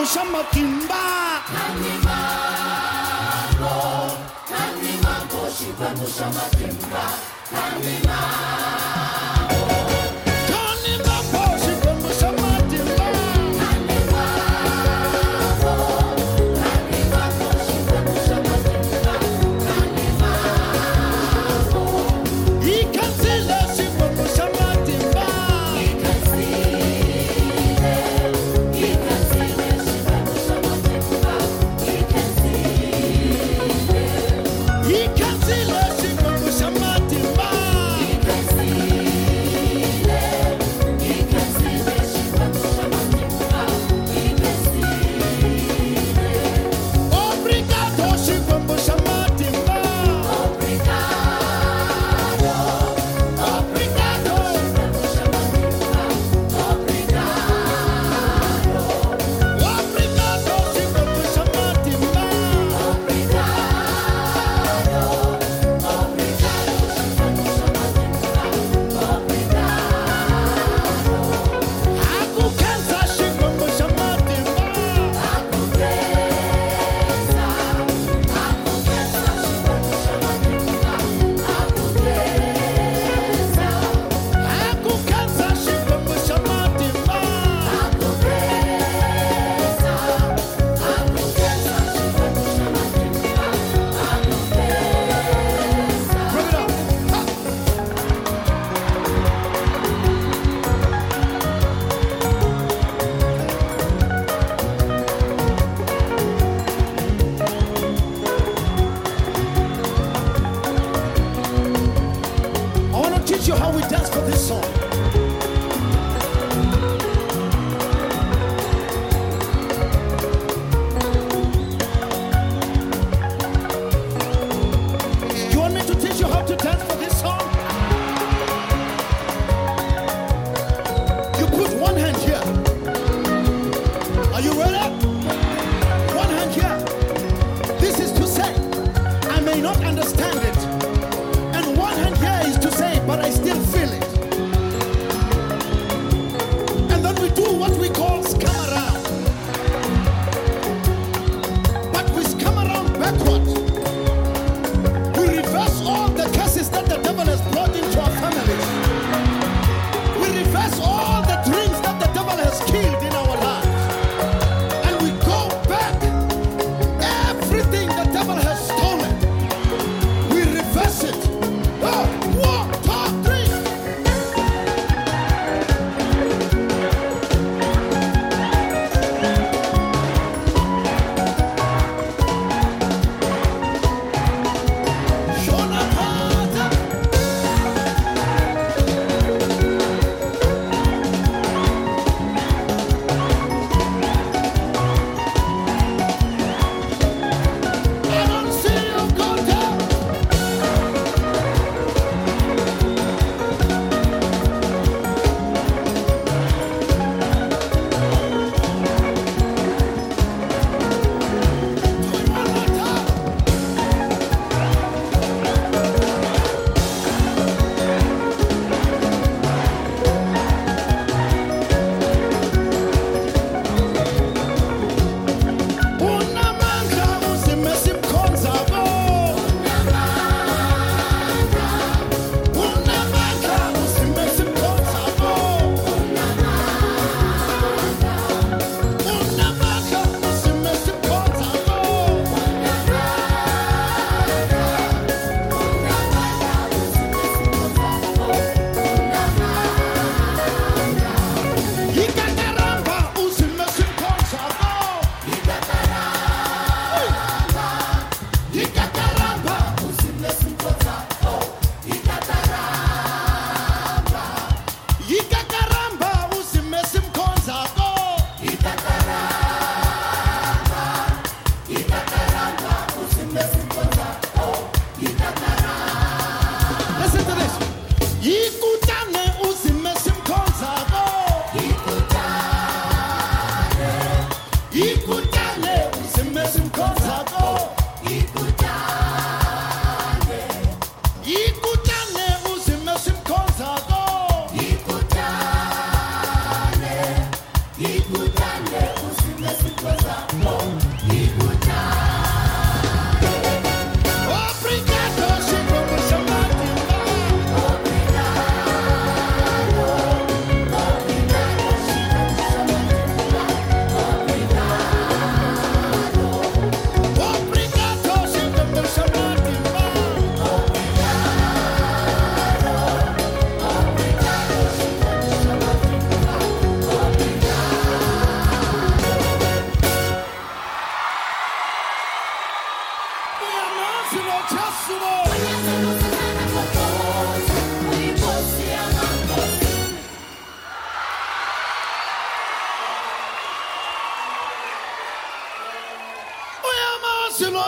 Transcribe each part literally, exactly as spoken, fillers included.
Shamatimba Kanimambo Kanimambo Shikwembu Shamatimba Kanimambo Kanimambo Shikwembu Shamatimba Kanimambo Kanimambo Shikwembu Shamatimba Kanimambo Ikansile Shikwembu Shamatimba Ikansile Ikansile Shikwembu Shamatimba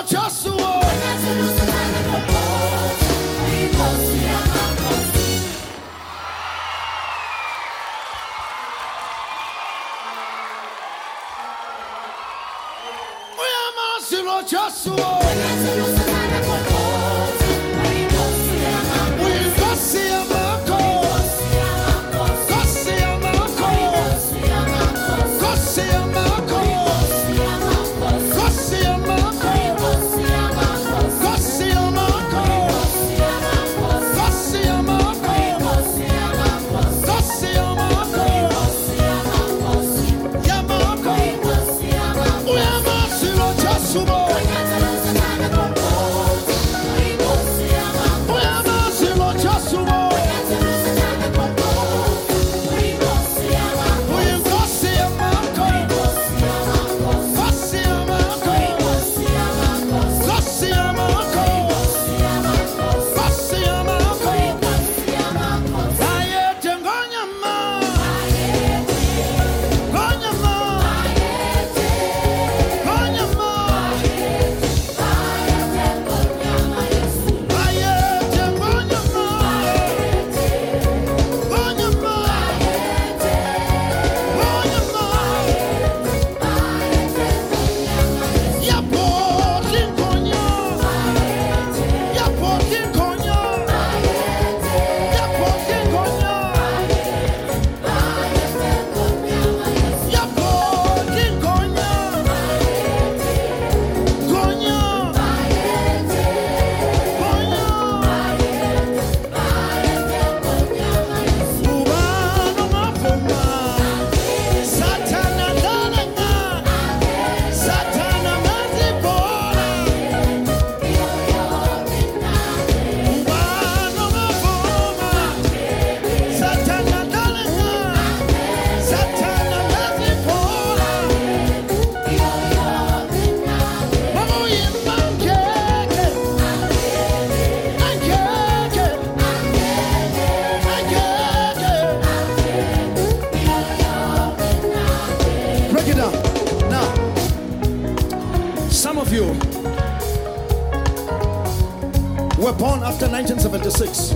were born after nineteen seventy-six.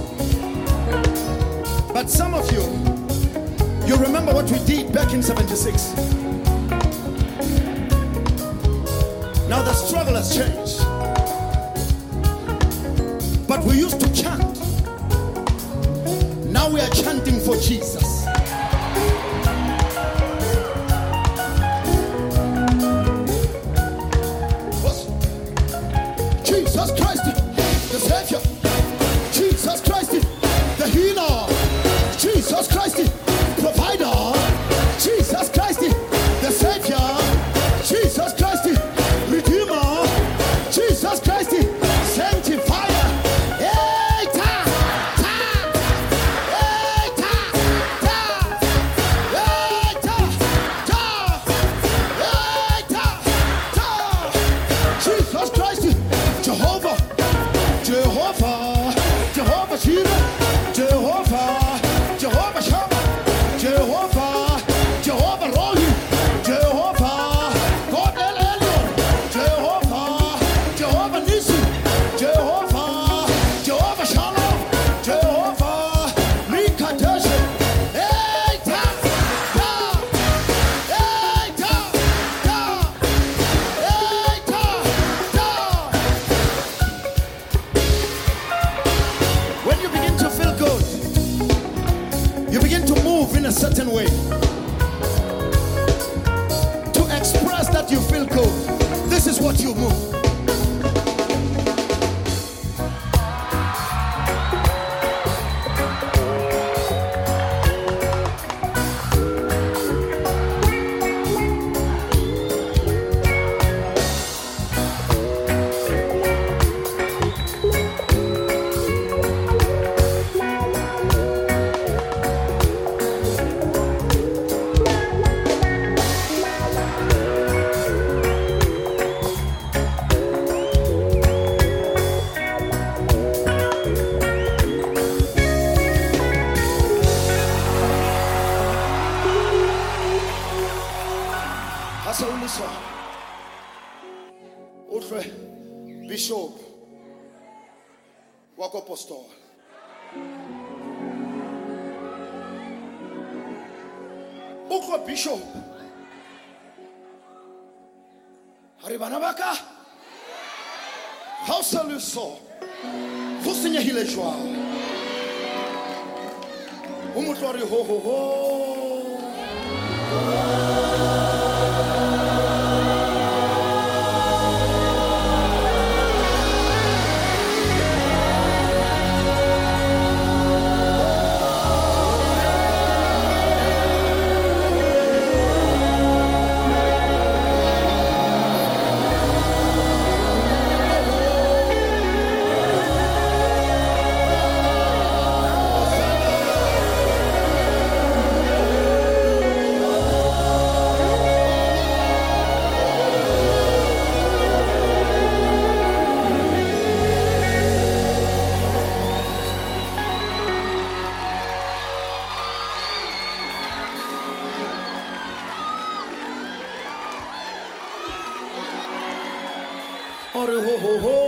But some of you, you remember what we did back in seventy-six. Now the struggle has changed. But we used to chant. Now we are chanting for Jesus. Jesus Christ, the Savior. Jesus Christ, the healer. Jesus Christ, provider. Jesus Christ, the Savior. Jesus Christ, Redeemer. Jesus Christ, Sanctifier. Hey, ta, ta. Hey, ta, ta. Hey, ta, ta. Hey, ta, ta. Jesus Christ, Jehovah, Jehovah, Jehovah Jireh, Jehovah, Jehovah Shammah, Jehovah, Jehovah Rohi, Jehovah, God El Elyon, Jehovah, Jehovah Nissi, Jehovah, Jehovah Shalom, Jehovah, Mikadesh. Hey, ta, ta, hey, ta, ta, hey, ta, ta. When you begin to feel good, you begin to move in a certain way to express that you feel good. This is what you move. Hasa uliso. Utre. Bishop wako Apostol. Uko Bishop Haribana baka How shall you so Vous hile joie Umutori ho ho ho ho ho ho.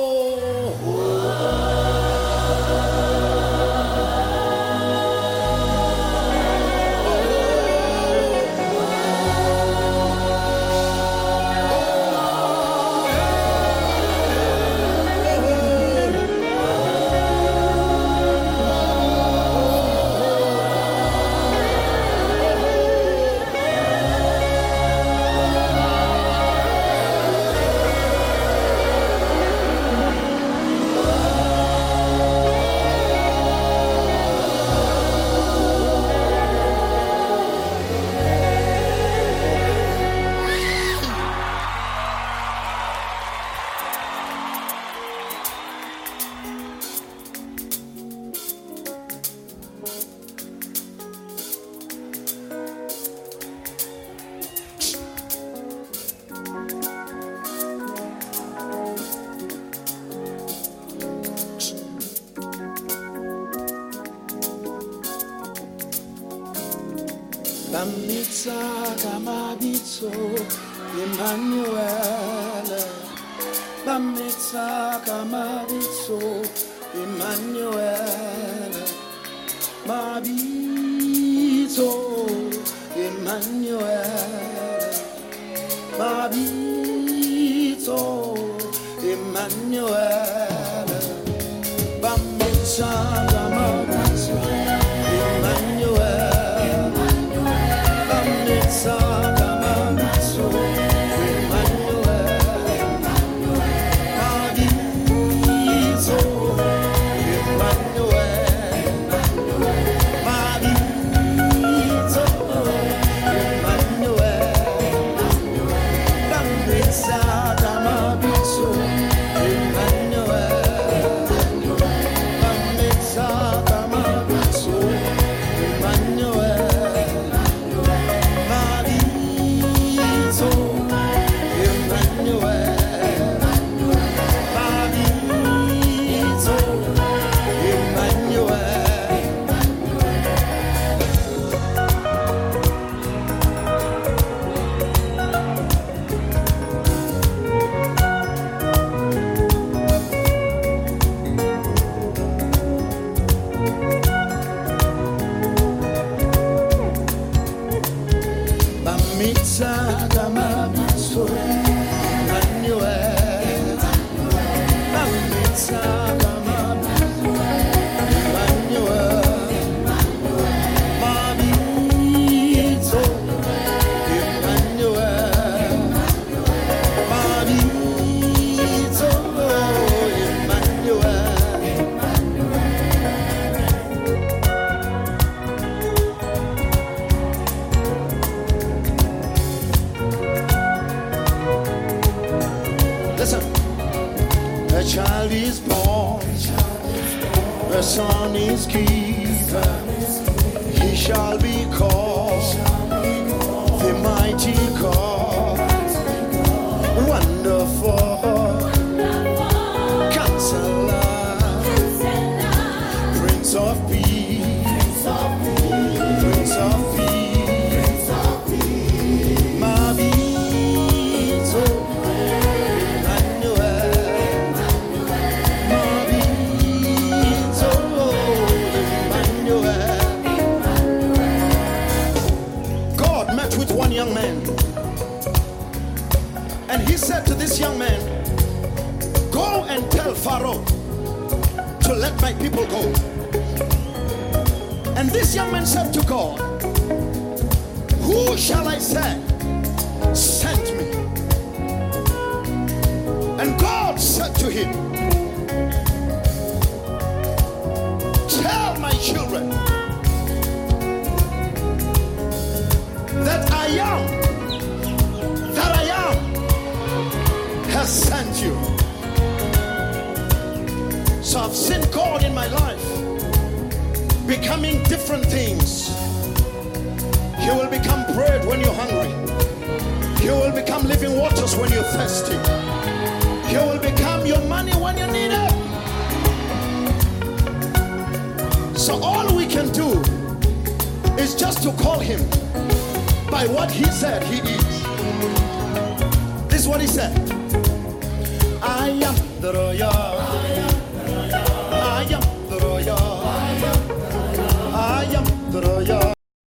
Bamnitsa kamabitso Emmanuel Bamnitsa kamabitso Emmanuel Mabitso Emmanuel Mabitso Emmanuel Bamnitsa kamabitso Emmanuel A child is born, a son is given, he shall be called the mighty God, wonderful, Counselor, Prince of Peace, Prince of Peace, Mabito, Emmanuel. young man. And he said to this young man, go and tell Pharaoh to let my people go. And this young man said to God, who shall I say sent me? And God said to him, tell my children that I am, that I am has sent you. So I've seen God in my life becoming different things. He will become bread when you're hungry. He will become living waters when you're thirsty. He will become your money when you need it. So all we can do is just to call him by what he said he is. This is what he said. I am the royal. I am the royal. I am the royal.